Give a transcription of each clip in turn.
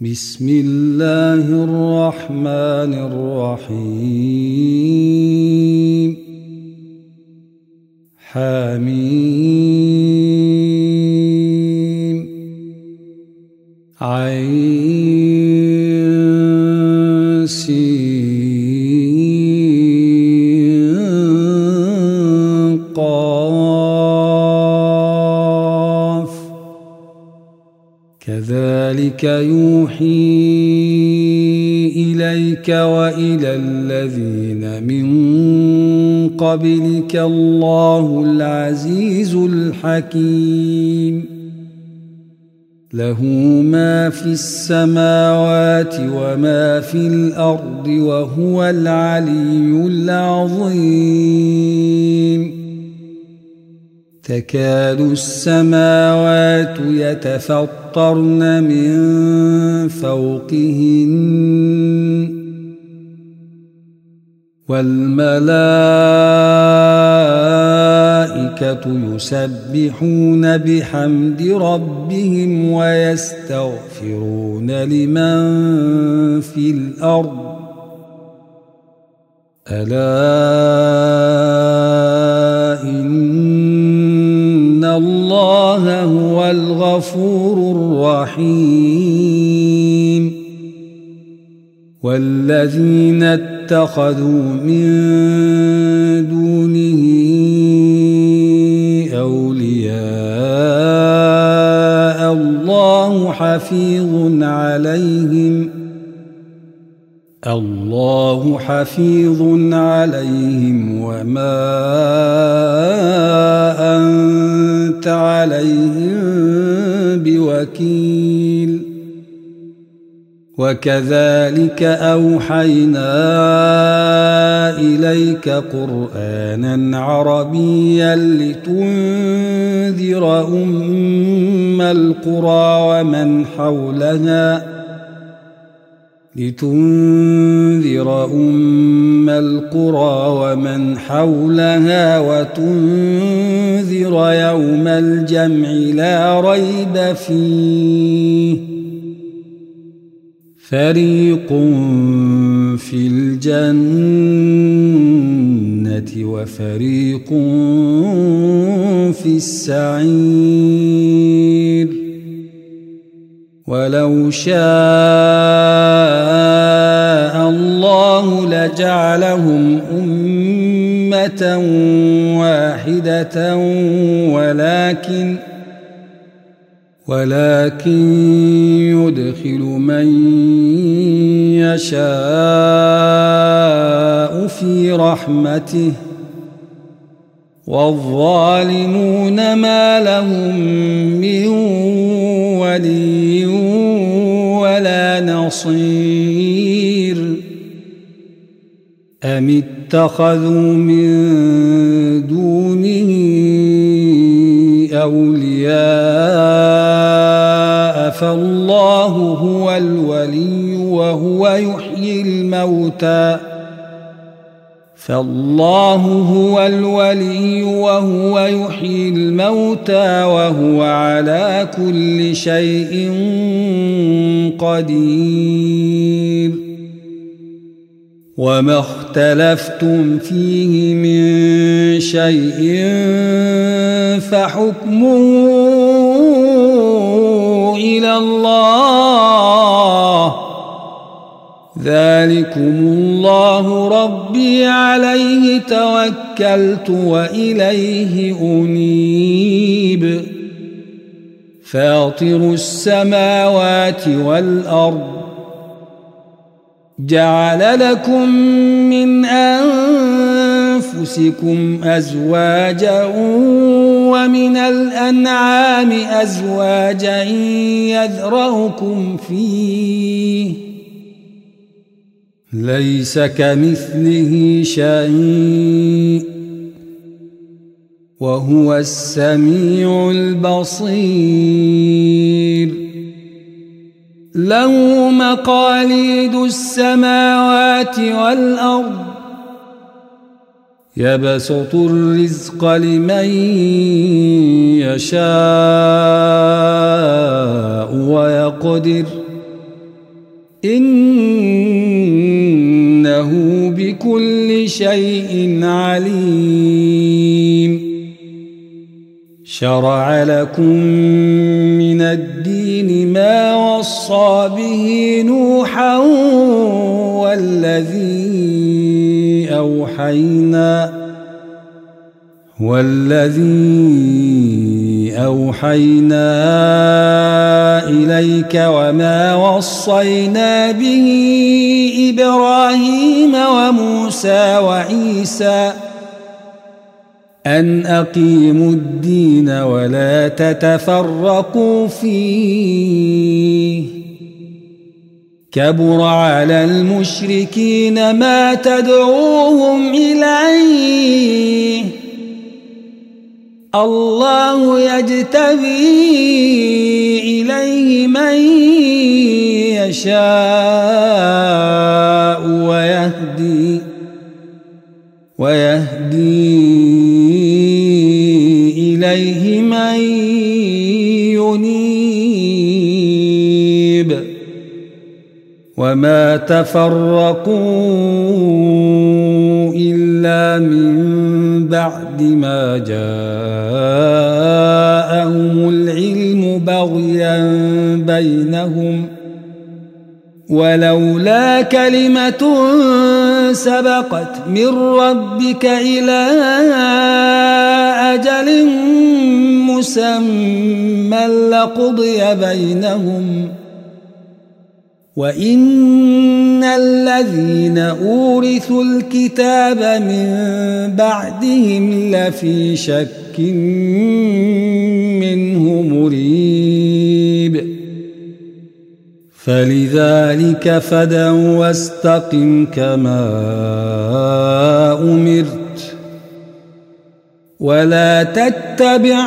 بسم الله الرحمن الرحيم حميم عين سين قاف كذلك يوحي إليك وإلى الذين من قبلك الله العزيز الحكيم له ما في السماوات وما في الأرض وهو العلي العظيم تكاد السماوات يتفطرن من فوقهن والملائكة يسبحون بحمد ربهم ويستغفرون لمن في الأرض ألا إن الله هو الغفور الرحيم والذين اتخذوا من دونه أولياء الله حفيظ عليهم وما أنت عليهم بوكيل وكذلك أوحينا إليك قرآنا عربيا لتنذر أم القرى ومن حولها وتنذر يوم الجمع لا ريب فيه فريق في الجنة وفريق في السعير ولو شاء الله لجعلهم أمة واحدة ولكن يدخل من يشاء في رحمته والظالمون ما لهم من ولي ولا نصير أم اتخذوا من دونه أولياء فالله هو الولي وهو يحيي الموتى وهو على كل شيء قدير وما اختلفتم فيه من شيء فحكمه إلى الله ذلكم الله ربي عليه توكلت وإليه أنيب فاطر السماوات والأرض جعل لكم من أنفسكم أزواجا ومن الأنعام أزواجا يذرأكم فيه ليس كمثله شيء وهو السميع البصير له مقاليد السماوات والأرض يبسط الرزق لمن يشاء ويقدر إنه بكل شيء عليم شرع لكم من الدين ما وصى به نوحا والذي أوحينا إليك وما وصينا به إبراهيم وموسى وعيسى أن أقيموا الدين ولا تتفرقوا فيه كبر على المشركين ما تدعوهم إليه الله يجتبي إليه من يشاء ويهدي إليه من ينيب وما تفرقوا إلا من بعد ما جاءهم العلم بغيا بينهم ولولا كلمة سبقت من ربك إلى أجل مسمى لقضي بينهم وإن الذين أورثوا الكتاب من بعدهم لفي شك منه مريب فلذلك فادع واستقم كما أمرت ولا تتبع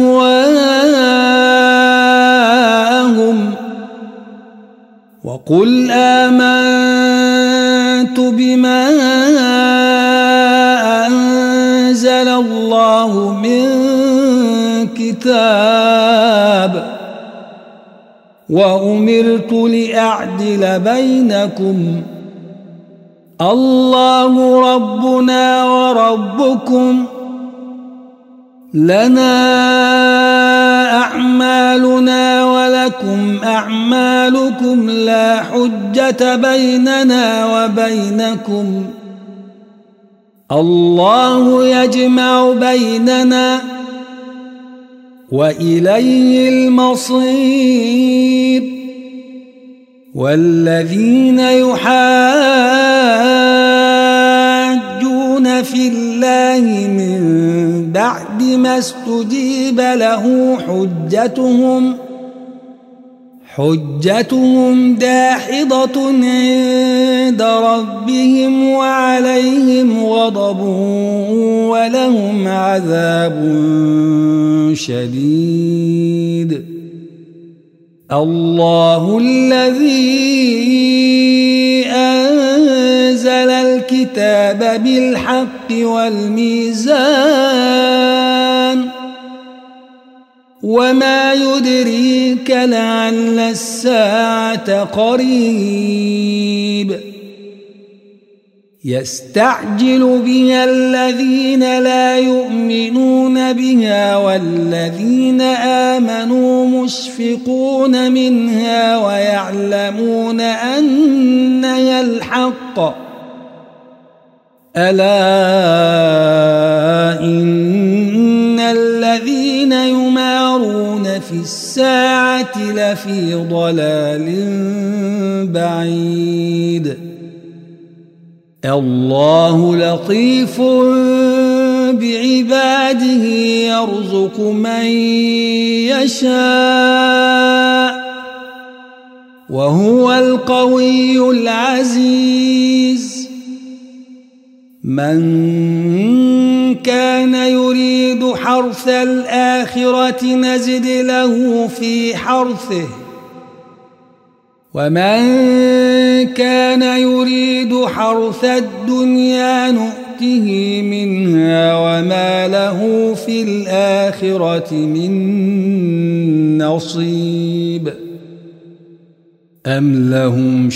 أهواءهم وقل آمنت بما أنزل الله من كتاب وأمرت لأعدل بينكم الله ربنا وربكم لنا أعمالنا ولكم أعمالكم لا حجة بيننا وبينكم الله يجمع بيننا وإليه المصير والذين يحاجون في الله من بعد ما استجيب له حجتهم داحضة عند ربهم وعليهم غضب ولهم عذاب شديد الله الذي أنزل الكتاب بالحق والميزان وما يدريك لعل الساعة قريب يستعجل بها الذين لا يؤمنون بها والذين آمنوا مشفقون منها ويعلمون أنها الحق ألا إن الذين يمارون في الساعة لفي ضلال بعيد الله لطيف بعباده يرزق من يشاء وهو القوي العزيز من كان يريد حرث الآخرة نزد له في حرثه ومن كان يريد حرث الدنيا نؤته منها وما له في الآخرة من نصيب أم لهم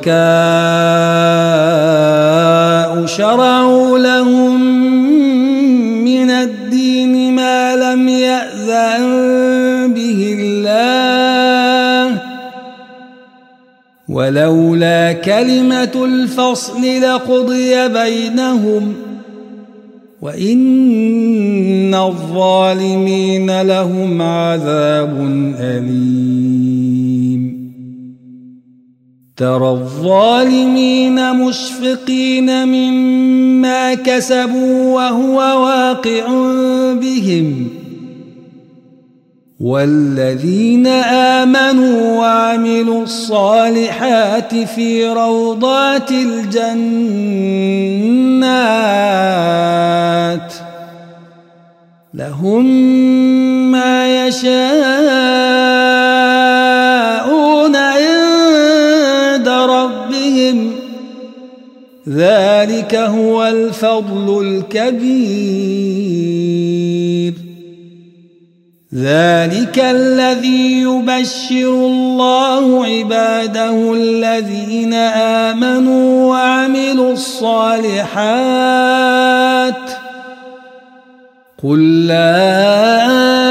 شركاء شرعوا لهم من الدين ما لم يأذن به الله ولولا كلمة الفصل لقضي بينهم وإن الظالمين لهم عذاب أليم ترى الظالمين مشفقين مما كسبوا وهو واقع بهم والذين آمنوا وعملوا الصالحات في روضات الجنات لهم ما يشاءون عند ربهم ذلك هو الفضل الكبير ذلك الذي يبشر الله عباده الذين آمنوا وعملوا الصالحات قل لا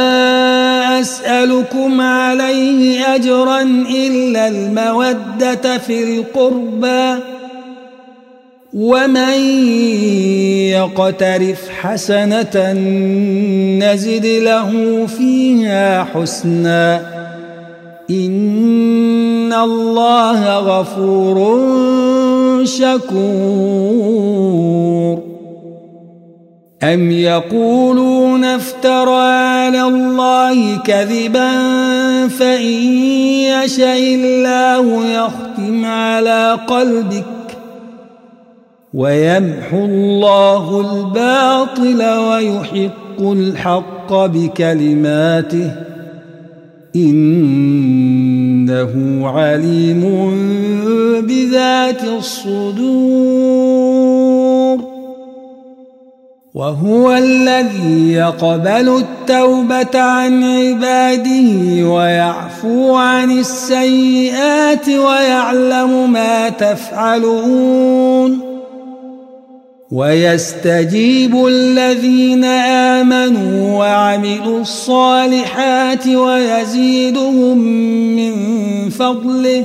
أسألكم عليه أجرا إلا المودة في القربى ومن يقترف حسنة نزد له فيها حسنا إن الله غفور شكور أم يقولون افترى على الله كذبا فإن يشاء الله يختم على قلبك ويمحو الله الباطل ويحق الحق بكلماته إنه عليم بذات الصدور وهو الذي يقبل التوبة عن عباده ويعفو عن السيئات ويعلم ما تفعلون ويستجيب الذين آمنوا وعملوا الصالحات ويزيدهم من فضله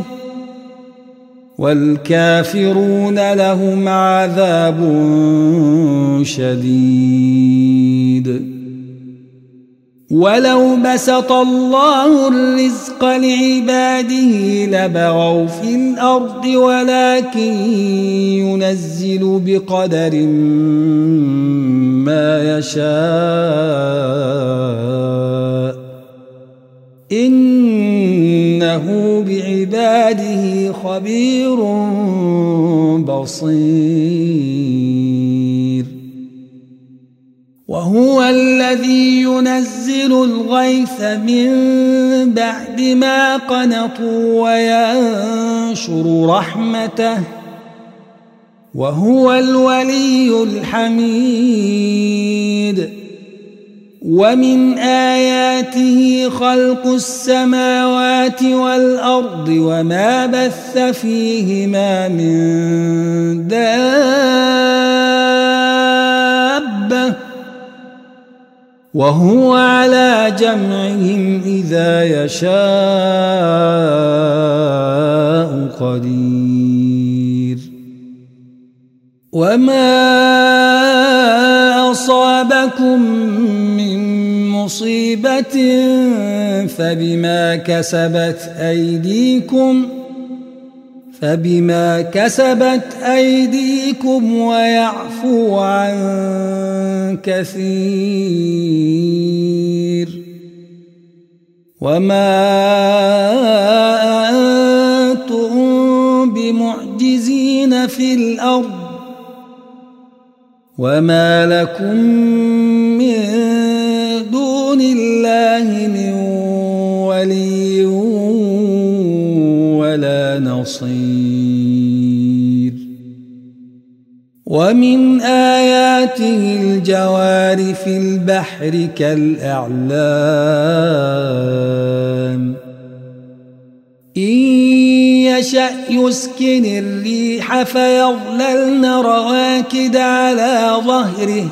والكافرون لهم عذاب شديد ولو بسط الله الرزق لعباده لبغوا في الأرض ولكن ينزل بقدر ما يشاء إنه بعباده خبير بصير وهو الذي ينزل الغيث من بعد ما قنطوا وينشر رحمته وهو الولي الحميد ومن آياته خلق السماوات والأرض وما بث فيهما من دابة وهو على جمعهم إذا يشاء قدير وما أصابكم من مصيبة فبما كسبت أيديكم ويعفو عن كثير وما أنتم بمعجزين في الأرض وما لكم من دون الله من ولي ولا نصير ومن آياته الجوار في البحر كالأعلام إن يشأ يسكن الريح فيظللن رواكد على ظهره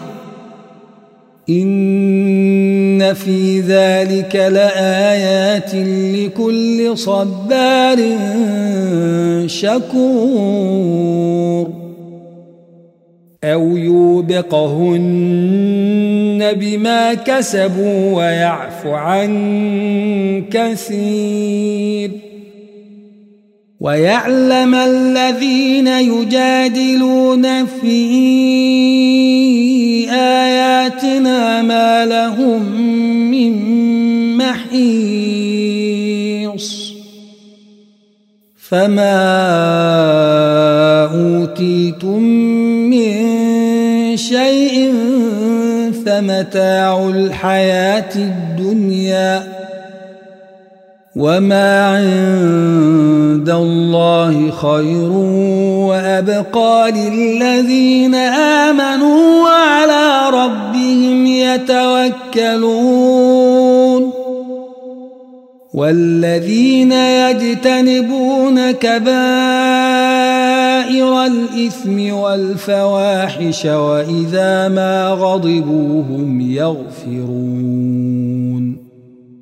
إن في ذلك لآيات لكل صبار شكور أو يوبقهن بما كسبوا ويعفو عن كثير ويعلم الذين يجادلون في آياتنا ما لهم من محيص فما أوتيتم من شيء فمتاع الحياة الدنيا وما عند الله خير وأبقى للذين آمنوا وعلى ربهم يتوكلون والذين يجتنبون كبائر الإثم والفواحش وإذا ما غضبوا هم يغفرون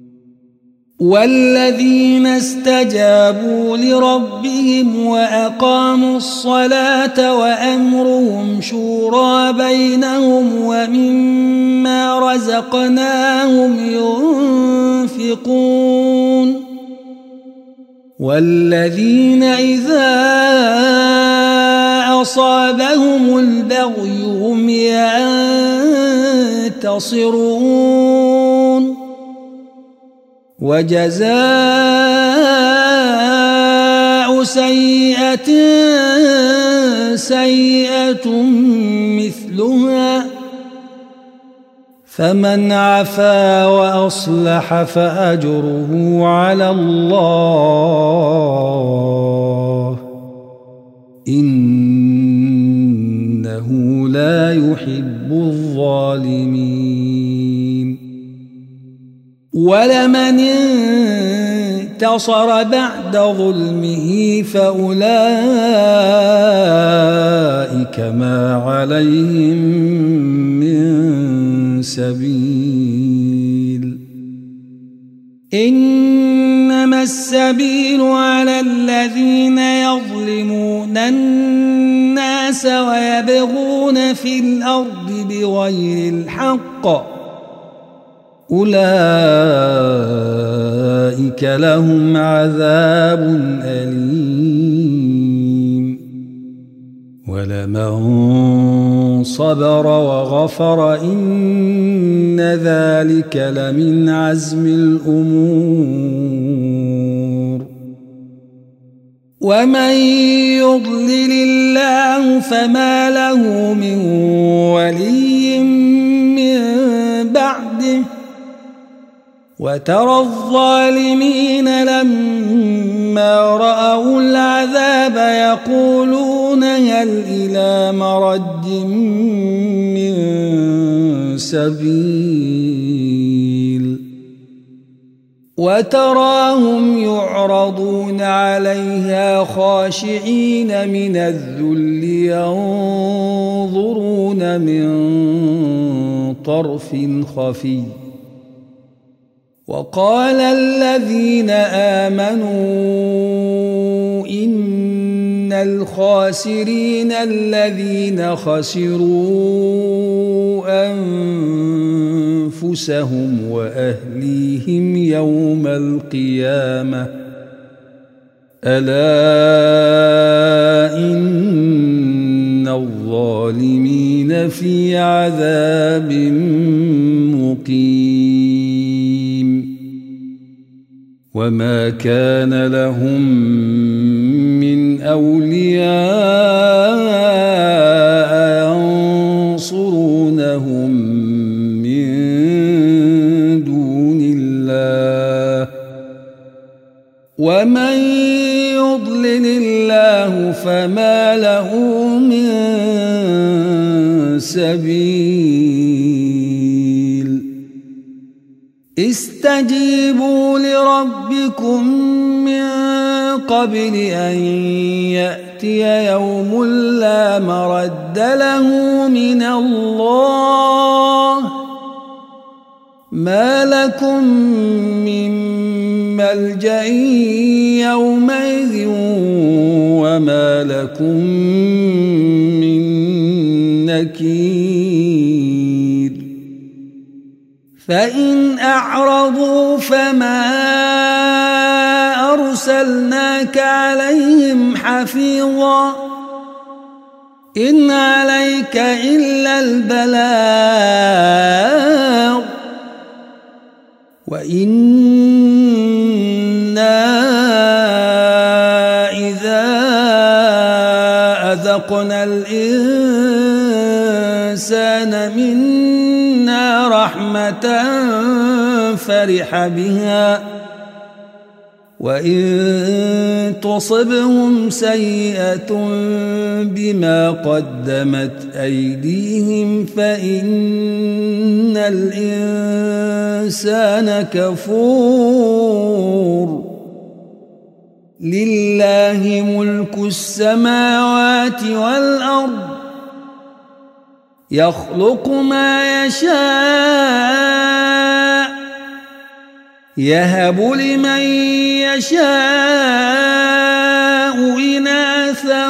والذين استجابوا لربهم وأقاموا الصلاة وأمرهم شورى بينهم ومما رزقناهم ينفقون والذين إذا أصابهم البغي هم ينتصرون وجزاء سيئة سيئة مثلها فمن عفا وأصلح فأجره على الله إنه لا يحب الظالمين ولمن انتصر بعد ظلمه فأولئك ما عليهم من سبيل إنما السبيل على الذين يظلمون الناس ويبغون في الأرض بغير الحق أولئك لهم عذاب أليم ولمن صبر وغفر إن ذلك لمن عزم الأمور ومن يضلل الله فما له من ولي من بعده وترى الظالمين لما رأوا العذاب يقولون هل إلى مرد من سبيل وتراهم يعرضون عليها خاشعين من الذل ينظرون من طرف خفي وقال الذين آمنوا إن الخاسرين الذين خسروا أنفسهم وأهليهم يوم القيامة ألا إن الظالمين في عذاب مقيم وما كان لهم من أولياء ينصرونهم من دون الله ومن يضلل الله فما له من سبيل استجيبوا لربكم من قبل أن يأتي يوم لا مرد له من الله ما لكم من ملجأ يومئذ وما لكم من نكير فإن أعرضوا فما أرسلناك عليهم حفيظا إن عليك إلا البلاغ وإنا إذا أذقنا الإنسان منا رحمة فرح بها وإن تصبهم سيئة بما قدمت أيديهم فإن الإنسان كفور لله ملك السماوات والأرض يخلق ما يشاء يهب لمن يشاء إناثا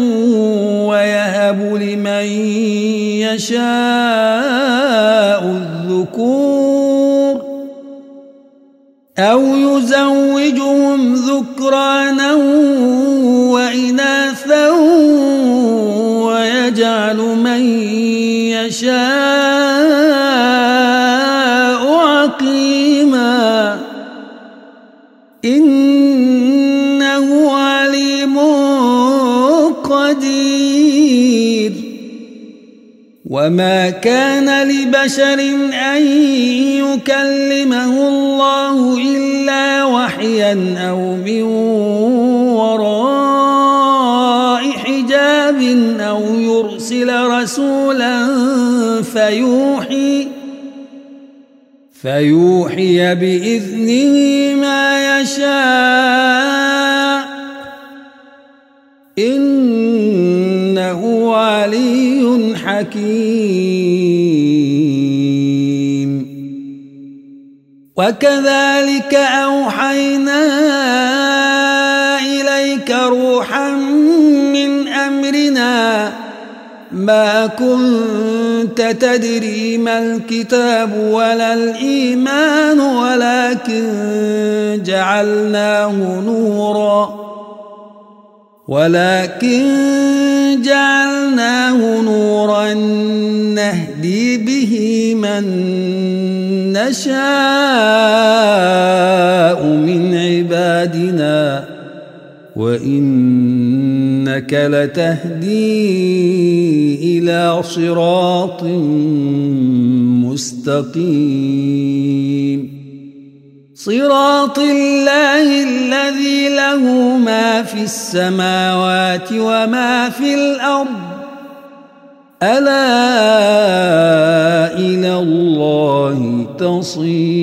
ويهب لمن يشاء الذكور أو يزوجهم ذكرانا وإناثا ويجعل من يشاء عقيما إنه عليم قدير وما كان لبشر أن يكلمه الله إلا وحيا أو من وراء حجاب أو يرسل رسولا فيوحي بإذنه ما يشاء إنه علي حكيم وكذلك أوحينا إليك روحا من أمرنا ما كنت تدري ما الكتاب ولا الإيمان ولكن جعلناه نورا نهدي به من نشاء من عبادنا وإنك لتهدي إلى صراط مستقيم صراط الله الذي له ما في السماوات وما في الأرض ألا إلى الله تصير